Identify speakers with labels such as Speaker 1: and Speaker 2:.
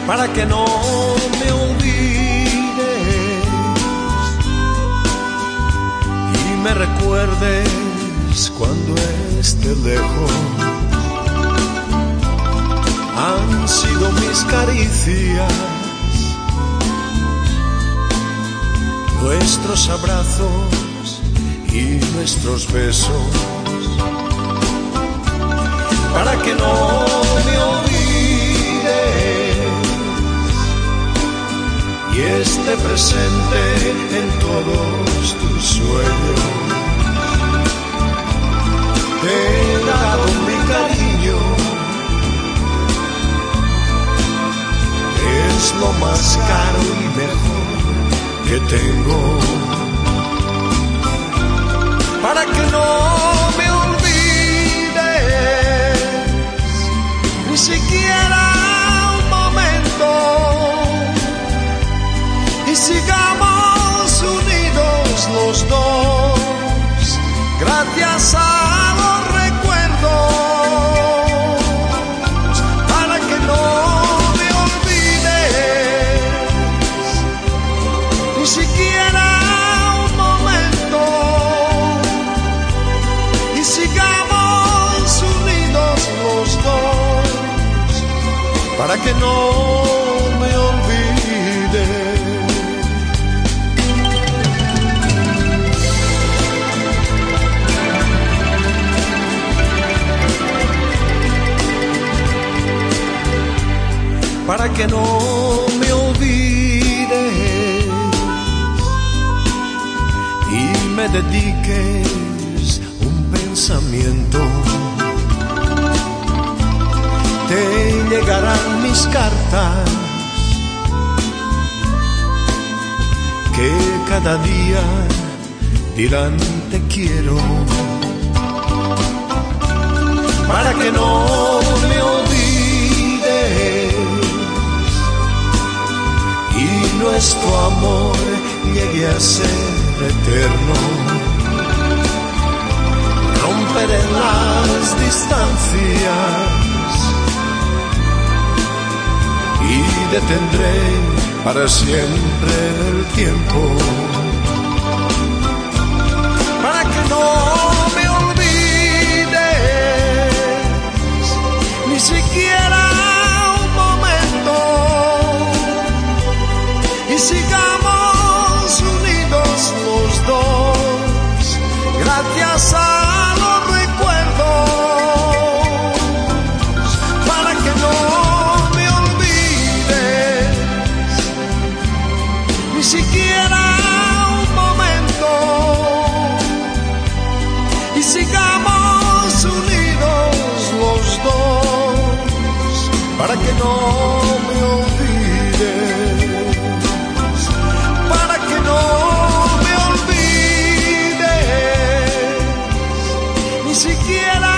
Speaker 1: para que no me olvides y me recuerdes cuando esté lejos. Han sido mis caricias, nuestros abrazos y nuestros besos, para que no me olvides y esté presente en todos tus sueños. Te he dado mi cariño, es lo más caro y mejor que tengo, para que no me olvides ni siquiera un momento y sigamos unidos los dos gracias a los recuerdos, para que no me olvides ni siquiera un momento y sigamos unidos los dos, para que no me olvides. Para que no me olvides y me dediques un pensamiento. Te llegarán mis cartas que cada día dirán te quiero, para que no me olvides y nuestro amor llegue a ser eterno. Romperé las distancias y detendré para siempre el tiempo, para que no me olvides ni siquiera un momento y sigamos unidos los dos gracias a los recuerdos, para que no me olvides ni siquiera un momento y sigamos unidos los dos, para que no me olvides, para que no me olvides ni siquiera